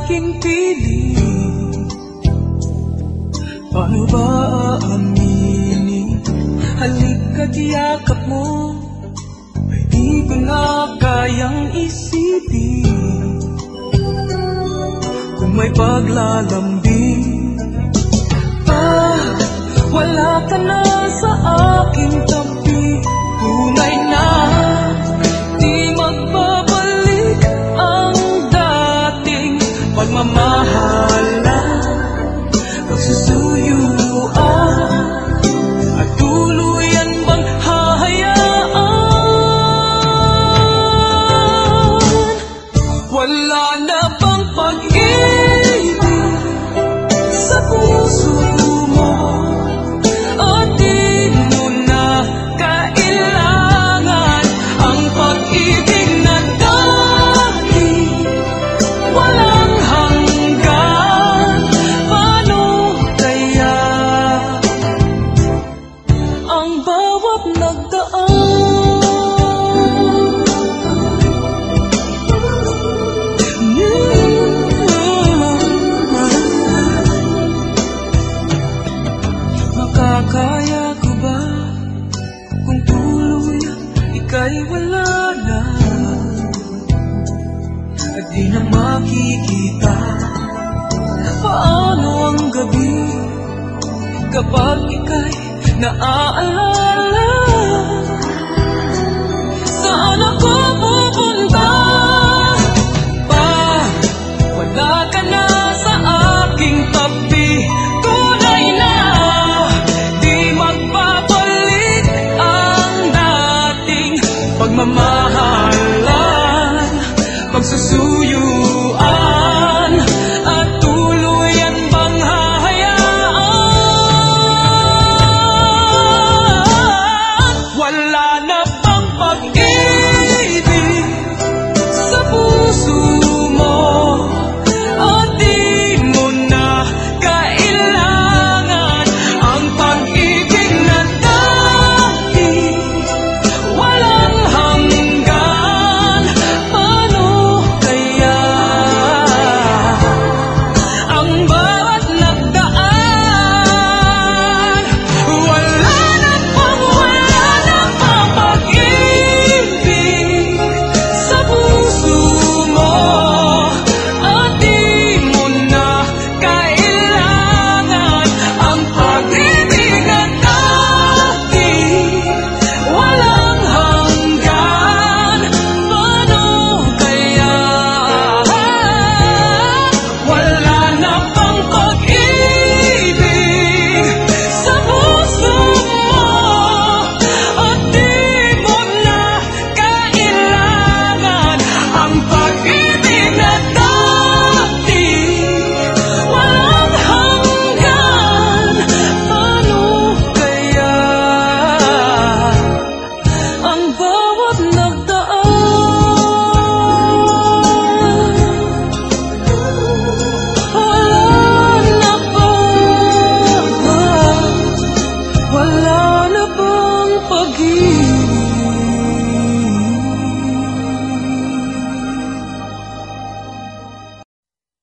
aking piling. Paano ba aaminin? Halika't yakap mo, ay di ko na kayang isipin. Kung may paglalambing, wala ka na sa aking tabi. Tunay na di magbabalik ang dating pagmamahalan, pagsusuyuan, at tuluyan bang hahayaan? Wala na bang pag-ibig sa puso mo? At di mo na kailangan ang pag-ibig na dati walang hanggan. Paano kaya ang bawat nagdaan? Makakaya ko ba kung tuluyan ika'y wala na, at di na makikita? Paano ang gabi kapag ika'y naaalala? Saan ako pupunta pag wala ka na sa aking tabi? Tunay na di magbabalik ang dating pagmamahalan, pagsusuyo